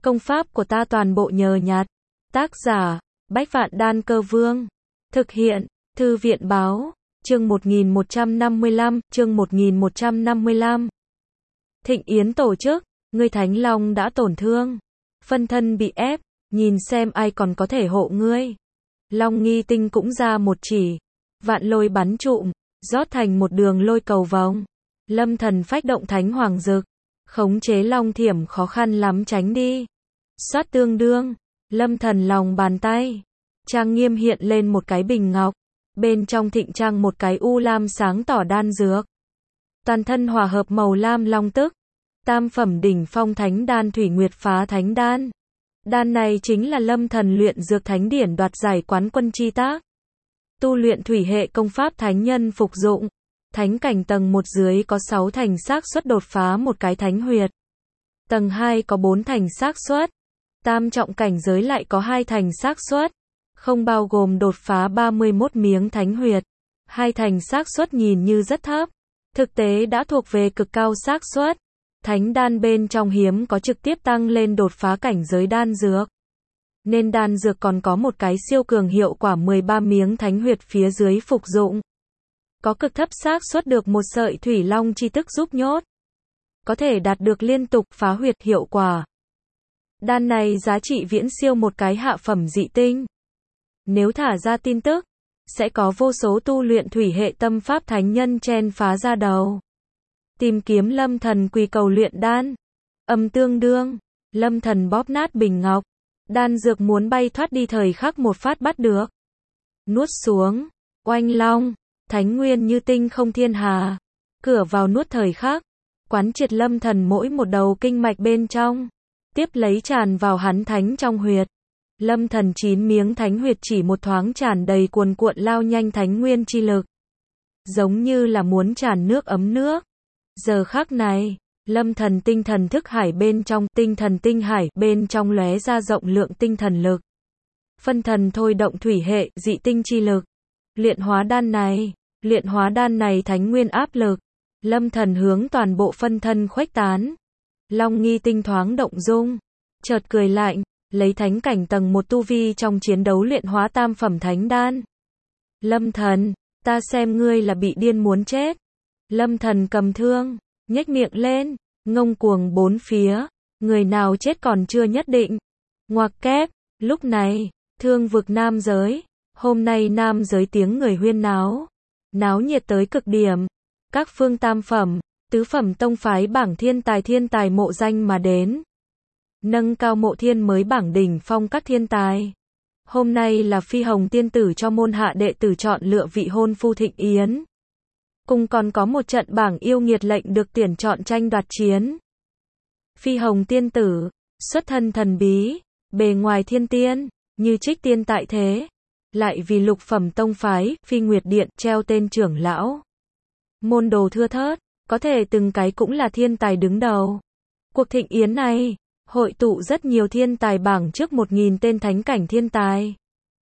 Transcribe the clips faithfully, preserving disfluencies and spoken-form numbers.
Công pháp của ta toàn bộ nhờ nhặt. Tác giả, Bách Vạn Đan Cơ Vương. Thực hiện, Thư viện Báo. Chương một nghìn một trăm năm mươi lăm, chương một nghìn một trăm năm mươi lăm. Thịnh yến tổ chức, ngươi Thánh Long đã tổn thương. Phân thân bị ép, nhìn xem ai còn có thể hộ ngươi. Long nghi tinh cũng ra một chỉ. Vạn lôi bắn trụm, rót thành một đường lôi cầu vòng. Lâm thần phách động thánh hoàng dực. Khống chế long thiểm khó khăn lắm tránh đi. Xoát tương đương, lâm thần lòng bàn tay. Trang nghiêm hiện lên một cái bình ngọc. Bên trong thịnh trang một cái u lam sáng tỏ đan dược. Toàn thân hòa hợp màu lam long tức. Tam phẩm đỉnh phong thánh đan thủy nguyệt phá thánh đan. Đan này chính là lâm thần luyện dược thánh điển đoạt giải quán quân chi tác. Tu luyện thủy hệ công pháp thánh nhân phục dụng. Thánh cảnh tầng một dưới có sáu thành xác suất đột phá một cái thánh huyệt. Tầng hai có bốn thành xác suất. Tam trọng cảnh giới lại có hai thành xác suất. Không bao gồm đột phá ba mươi mốt miếng thánh huyệt. Hai thành xác suất nhìn như rất thấp. Thực tế đã thuộc về cực cao xác suất. Thánh đan bên trong hiếm có trực tiếp tăng lên đột phá cảnh giới đan dược. Nên đan dược còn có một cái siêu cường hiệu quả mười ba miếng thánh huyệt phía dưới phục dụng. Có cực thấp xác suất được một sợi thủy long chi tức giúp nhốt. Có thể đạt được liên tục phá huyệt hiệu quả. Đan này giá trị viễn siêu một cái hạ phẩm dị tinh. Nếu thả ra tin tức, sẽ có vô số tu luyện thủy hệ tâm pháp thánh nhân chen phá ra đầu. Tìm kiếm lâm thần quỳ cầu luyện đan. Âm tương đương, lâm thần bóp nát bình ngọc. Đan dược muốn bay thoát đi thời khắc một phát bắt được. Nuốt xuống, oanh long, thánh nguyên như tinh không thiên hà. Cửa vào nuốt thời khắc. Quán triệt lâm thần mỗi một đầu kinh mạch bên trong. Tiếp lấy tràn vào hắn thánh trong huyệt. Lâm thần chín miếng thánh huyệt chỉ một thoáng tràn đầy cuồn cuộn lao nhanh thánh nguyên chi lực. Giống như là muốn tràn nước ấm nước. Giờ khắc này, lâm thần tinh thần thức hải bên trong, tinh thần tinh hải bên trong lóe ra rộng lượng tinh thần lực. Phân thần thôi động thủy hệ, dị tinh chi lực. Luyện hóa đan này, luyện hóa đan này thánh nguyên áp lực. Lâm thần hướng toàn bộ phân thân khuếch tán. Long nghi tinh thoáng động dung. Chợt cười lạnh, lấy thánh cảnh tầng một tu vi trong chiến đấu luyện hóa tam phẩm thánh đan. Lâm thần, ta xem ngươi là bị điên muốn chết. Lâm thần cầm thương, nhếch miệng lên, ngông cuồng bốn phía. Người nào chết còn chưa nhất định. Ngoặc kép, lúc này, thương vực nam giới. Hôm nay nam giới tiếng người huyên náo. Náo nhiệt tới cực điểm. Các phương tam phẩm, tứ phẩm tông phái bảng thiên tài thiên tài mộ danh mà đến. Nâng cao mộ thiên mới bảng đỉnh phong các thiên tài. Hôm nay là phi hồng tiên tử cho môn hạ đệ tử chọn lựa vị hôn phu thịnh yến. Cùng còn có một trận bảng yêu nghiệt lệnh được tuyển chọn tranh đoạt chiến. Phi hồng tiên tử, xuất thân thần bí, bề ngoài thiên tiên, như trích tiên tại thế. Lại vì lục phẩm tông phái, phi nguyệt điện, treo tên trưởng lão. Môn đồ thưa thớt, có thể từng cái cũng là thiên tài đứng đầu. Cuộc thịnh yến này, hội tụ rất nhiều thiên tài bảng trước một nghìn tên thánh cảnh thiên tài.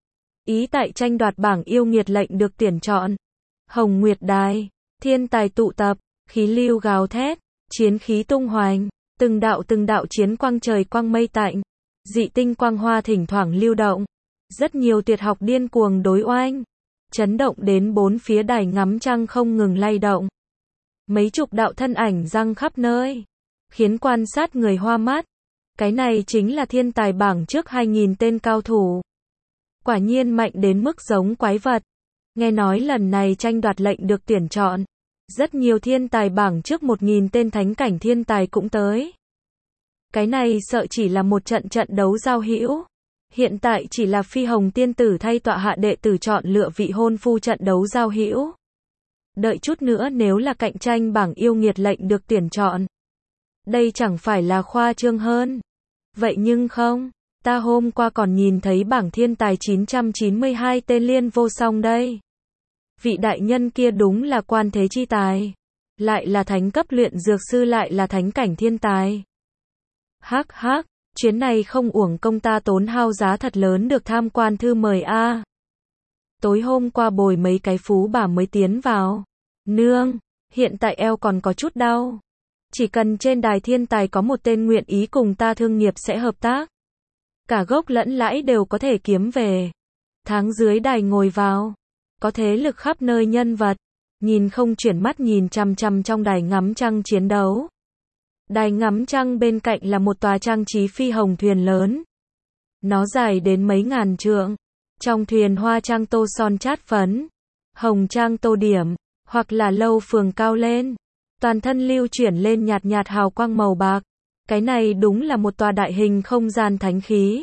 Ý tại tranh đoạt bảng yêu nghiệt lệnh được tuyển chọn. Hồng Nguyệt Đài, thiên tài tụ tập, khí lưu gào thét, chiến khí tung hoành, từng đạo từng đạo chiến quang trời quang mây tạnh, dị tinh quang hoa thỉnh thoảng lưu động. Rất nhiều tuyệt học điên cuồng đối oanh, chấn động đến bốn phía đài ngắm trăng không ngừng lay động. Mấy chục đạo thân ảnh răng khắp nơi, khiến quan sát người hoa mắt. Cái này chính là thiên tài bảng trước hai nghìn tên cao thủ. Quả nhiên mạnh đến mức giống quái vật. Nghe nói lần này tranh đoạt lệnh được tuyển chọn. Rất nhiều thiên tài bảng trước một nghìn tên thánh cảnh thiên tài cũng tới. Cái này sợ chỉ là một trận trận đấu giao hữu. Hiện tại chỉ là phi hồng tiên tử thay tọa hạ đệ tử chọn lựa vị hôn phu trận đấu giao hữu. Đợi chút nữa nếu là cạnh tranh bảng yêu nghiệt lệnh được tuyển chọn. Đây chẳng phải là khoa trương hơn. Vậy nhưng không, ta hôm qua còn nhìn thấy bảng thiên tài chín trăm chín mươi hai tên liên vô song đây. Vị đại nhân kia đúng là quan thế chi tài. Lại là thánh cấp luyện dược sư lại là thánh cảnh thiên tài. Hắc hắc, chuyến này không uổng công ta tốn hao giá thật lớn được tham quan thư mời a. Tối hôm qua bồi mấy cái phú bà mới tiến vào. Nương, hiện tại eo còn có chút đau. Chỉ cần trên đài thiên tài có một tên nguyện ý cùng ta thương nghiệp sẽ hợp tác. Cả gốc lẫn lãi đều có thể kiếm về. Tháng dưới đài ngồi vào. Có thế lực khắp nơi nhân vật. Nhìn không chuyển mắt nhìn chằm chằm trong đài ngắm trăng chiến đấu. Đài ngắm trăng bên cạnh là một tòa trang trí phi hồng thuyền lớn. Nó dài đến mấy ngàn trượng. Trong thuyền hoa trang tô son chát phấn. Hồng trang tô điểm. Hoặc là lâu phường cao lên. Toàn thân lưu chuyển lên nhạt nhạt hào quang màu bạc. Cái này đúng là một tòa đại hình không gian thánh khí.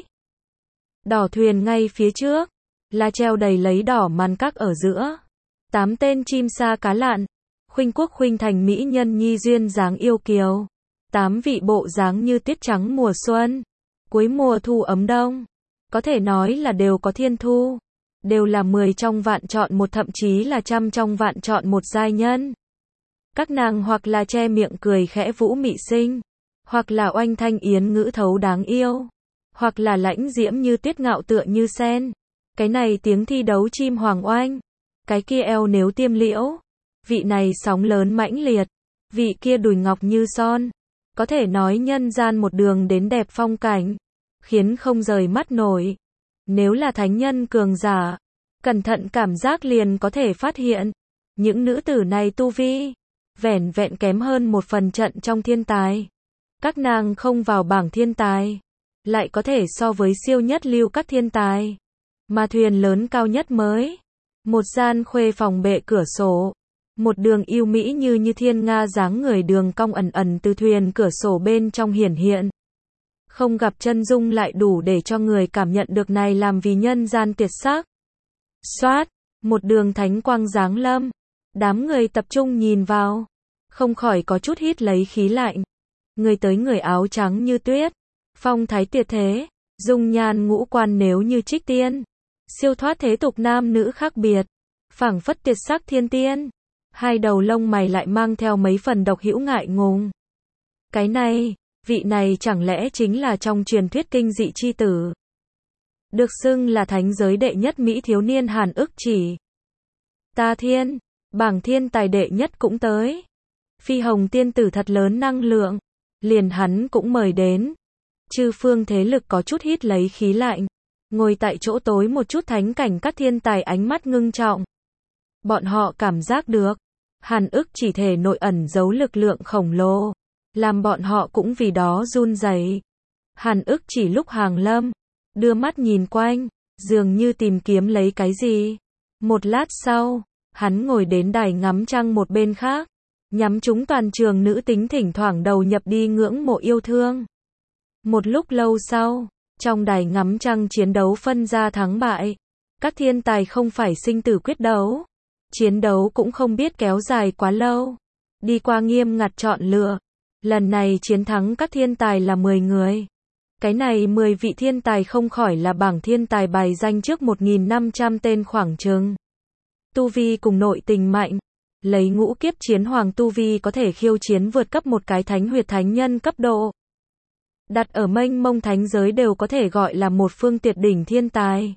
Đỏ thuyền ngay phía trước. Là treo đầy lấy đỏ màn các ở giữa. Tám tên chim sa cá lặn. Khuynh quốc khuynh thành mỹ nhân nhi duyên dáng yêu kiều. Tám vị bộ dáng như tiết trắng mùa xuân. Cuối mùa thu ấm đông. Có thể nói là đều có thiên thu. Đều là mười trong vạn chọn một thậm chí là trăm trong vạn chọn một giai nhân. Các nàng hoặc là che miệng cười khẽ vũ mị sinh. Hoặc là oanh thanh yến ngữ thấu đáng yêu. Hoặc là lãnh diễm như tuyết ngạo tựa như sen. Cái này tiếng thi đấu chim hoàng oanh. Cái kia eo nếu tiêm liễu. Vị này sóng lớn mãnh liệt. Vị kia đùi ngọc như son. Có thể nói nhân gian một đường đến đẹp phong cảnh. Khiến không rời mắt nổi. Nếu là thánh nhân cường giả. Cẩn thận cảm giác liền có thể phát hiện. Những nữ tử này tu vi. Vẻn vẹn kém hơn một phần trận trong thiên tài. Các nàng không vào bảng thiên tài. Lại có thể so với siêu nhất lưu các thiên tài. Mà thuyền lớn cao nhất mới. Một gian khuê phòng bệ cửa sổ. Một đường yêu mỹ như như thiên nga dáng người đường cong ẩn ẩn từ thuyền cửa sổ bên trong hiển hiện. Không gặp chân dung lại đủ để cho người cảm nhận được này làm vì nhân gian tuyệt sắc. Xoát, một đường thánh quang giáng lâm. Đám người tập trung nhìn vào. Không khỏi có chút hít lấy khí lạnh. Người tới người áo trắng như tuyết. Phong thái tuyệt thế. Dung nhan ngũ quan nếu như trích tiên. Siêu thoát thế tục nam nữ khác biệt. Phảng phất tuyệt sắc thiên tiên. Hai đầu lông mày lại mang theo mấy phần độc hữu ngại ngùng. Cái này, vị này chẳng lẽ chính là trong truyền thuyết kinh dị chi tử. Được xưng là thánh giới đệ nhất mỹ thiếu niên Hàn Ức Chỉ. Ta thiên, bảng thiên tài đệ nhất cũng tới. Phi hồng tiên tử thật lớn năng lượng. Liền hắn cũng mời đến. Chư phương thế lực có chút hít lấy khí lạnh. Ngồi tại chỗ tối một chút thánh cảnh các thiên tài ánh mắt ngưng trọng. Bọn họ cảm giác được. Hàn Ức Chỉ thể nội ẩn giấu lực lượng khổng lồ. Làm bọn họ cũng vì đó run rẩy. Hàn Ức Chỉ lúc hàng lâm. Đưa mắt nhìn quanh. Dường như tìm kiếm lấy cái gì. Một lát sau. Hắn ngồi đến đài ngắm trăng một bên khác. Nhắm chúng toàn trường nữ tính thỉnh thoảng đầu nhập đi ngưỡng mộ yêu thương. Một lúc lâu sau. Trong đài ngắm trăng chiến đấu phân ra thắng bại. Các thiên tài không phải sinh tử quyết đấu. Chiến đấu cũng không biết kéo dài quá lâu. Đi qua nghiêm ngặt chọn lựa. Lần này chiến thắng các thiên tài là mười người. Cái này mười vị thiên tài không khỏi là bảng thiên tài bài danh trước một nghìn năm trăm tên khoảng chừng. Tu vi cùng nội tình mạnh. Lấy ngũ kiếp chiến hoàng tu vi có thể khiêu chiến vượt cấp một cái thánh huyệt thánh nhân cấp độ. Đặt ở mênh mông thánh giới đều có thể gọi là một phương tuyệt đỉnh thiên tài.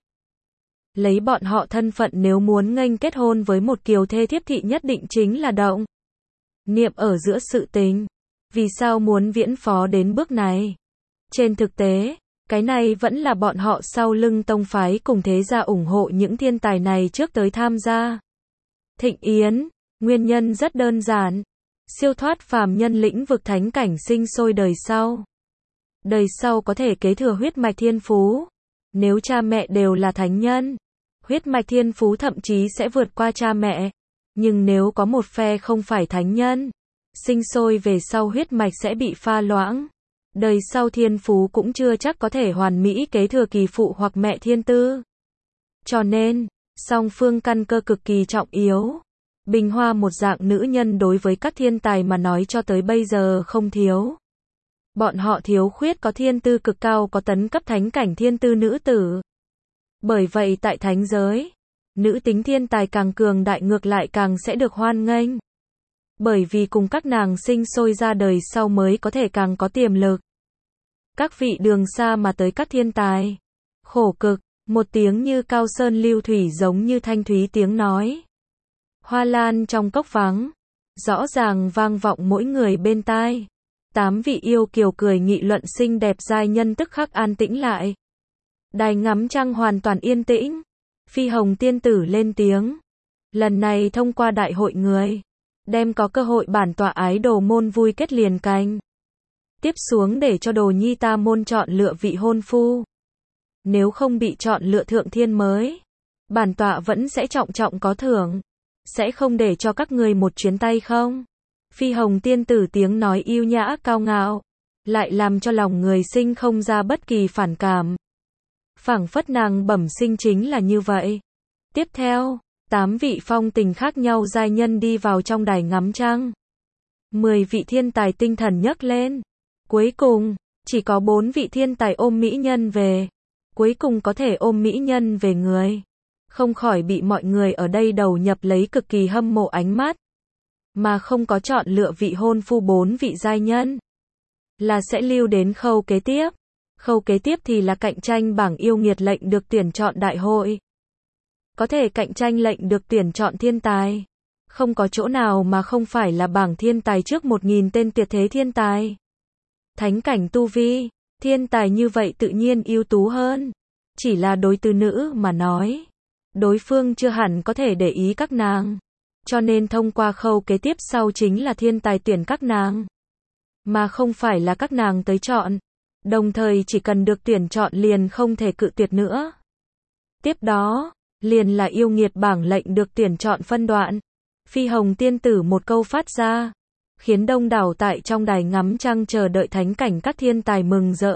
Lấy bọn họ thân phận nếu muốn nghênh kết hôn với một kiều thê thiếp thị nhất định chính là động niệm ở giữa sự tình. Vì sao muốn viễn phó đến bước này? Trên thực tế, cái này vẫn là bọn họ sau lưng tông phái cùng thế gia ủng hộ những thiên tài này trước tới tham gia. Thịnh yến, nguyên nhân rất đơn giản. Siêu thoát phàm nhân lĩnh vực thánh cảnh sinh sôi đời sau. Đời sau có thể kế thừa huyết mạch thiên phú. Nếu cha mẹ đều là thánh nhân, huyết mạch thiên phú thậm chí sẽ vượt qua cha mẹ. Nhưng nếu có một phe không phải thánh nhân, sinh sôi về sau huyết mạch sẽ bị pha loãng. Đời sau thiên phú cũng chưa chắc có thể hoàn mỹ kế thừa kỳ phụ hoặc mẹ thiên tư. Cho nên, song phương căn cơ cực kỳ trọng yếu. Bình Hoa một dạng nữ nhân đối với các thiên tài mà nói cho tới bây giờ không thiếu. Bọn họ thiếu khuyết có thiên tư cực cao có tấn cấp thánh cảnh thiên tư nữ tử. Bởi vậy tại thánh giới, nữ tính thiên tài càng cường đại ngược lại càng sẽ được hoan nghênh. Bởi vì cùng các nàng sinh sôi ra đời sau mới có thể càng có tiềm lực. Các vị đường xa mà tới các thiên tài. Khổ cực, một tiếng như cao sơn lưu thủy giống như thanh thúy tiếng nói. Hoa lan trong cốc vắng. rõ ràng vang vọng mỗi người bên tai. Tám vị yêu kiều cười nghị luận xinh đẹp giai nhân tức khắc an tĩnh lại. Đài ngắm trăng hoàn toàn yên tĩnh. Phi Hồng tiên tử lên tiếng. Lần này thông qua đại hội người, đem có cơ hội bản tọa ái đồ môn vui kết liền canh. Tiếp xuống để cho đồ nhi ta môn chọn lựa vị hôn phu. Nếu không bị chọn lựa thượng thiên mới, bản tọa vẫn sẽ trọng trọng có thưởng. Sẽ không để cho các người một chuyến tay không. Phi Hồng tiên tử tiếng nói yêu nhã cao ngạo, lại làm cho lòng người sinh không ra bất kỳ phản cảm. Phảng phất nàng bẩm sinh chính là như vậy. Tiếp theo, tám vị phong tình khác nhau giai nhân đi vào trong đài ngắm trăng. Mười vị thiên tài tinh thần nhấc lên. Cuối cùng, chỉ có bốn vị thiên tài ôm mỹ nhân về. Cuối cùng có thể ôm mỹ nhân về người. Không khỏi bị mọi người ở đây đầu nhập lấy cực kỳ hâm mộ ánh mắt. Mà không có chọn lựa vị hôn phu bốn vị giai nhân. Là sẽ lưu đến khâu kế tiếp. Khâu kế tiếp thì là cạnh tranh bảng yêu nghiệt lệnh được tuyển chọn đại hội. Có thể cạnh tranh lệnh được tuyển chọn thiên tài. Không có chỗ nào mà không phải là bảng thiên tài trước một nghìn tên tuyệt thế thiên tài. Thánh cảnh tu vi, thiên tài như vậy tự nhiên ưu tú hơn. Chỉ là đối từ nữ mà nói. Đối phương chưa hẳn có thể để ý các nàng. Cho nên thông qua khâu kế tiếp sau chính là thiên tài tuyển các nàng. Mà không phải là các nàng tới chọn. Đồng thời chỉ cần được tuyển chọn liền không thể cự tuyệt nữa. Tiếp đó, liền là yêu nghiệt bảng lệnh được tuyển chọn phân đoạn. Phi Hồng tiên tử một câu phát ra, khiến đông đảo tại trong đài ngắm trăng chờ đợi thánh cảnh các thiên tài mừng rỡ.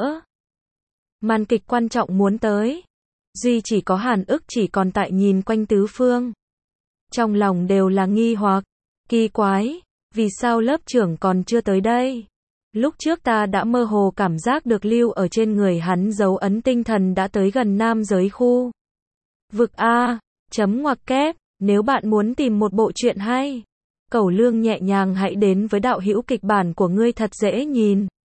Màn kịch quan trọng muốn tới. Duy chỉ có Hàn Ức chỉ còn tại nhìn quanh tứ phương. Trong lòng đều là nghi hoặc, kỳ quái, vì sao lớp trưởng còn chưa tới đây? Lúc trước ta đã mơ hồ cảm giác được lưu ở trên người hắn dấu ấn tinh thần đã tới gần nam giới khu. Vực A, chấm ngoặc kép, nếu bạn muốn tìm một bộ truyện hay, cẩu lương nhẹ nhàng hãy đến với đạo hữu kịch bản của ngươi thật dễ nhìn.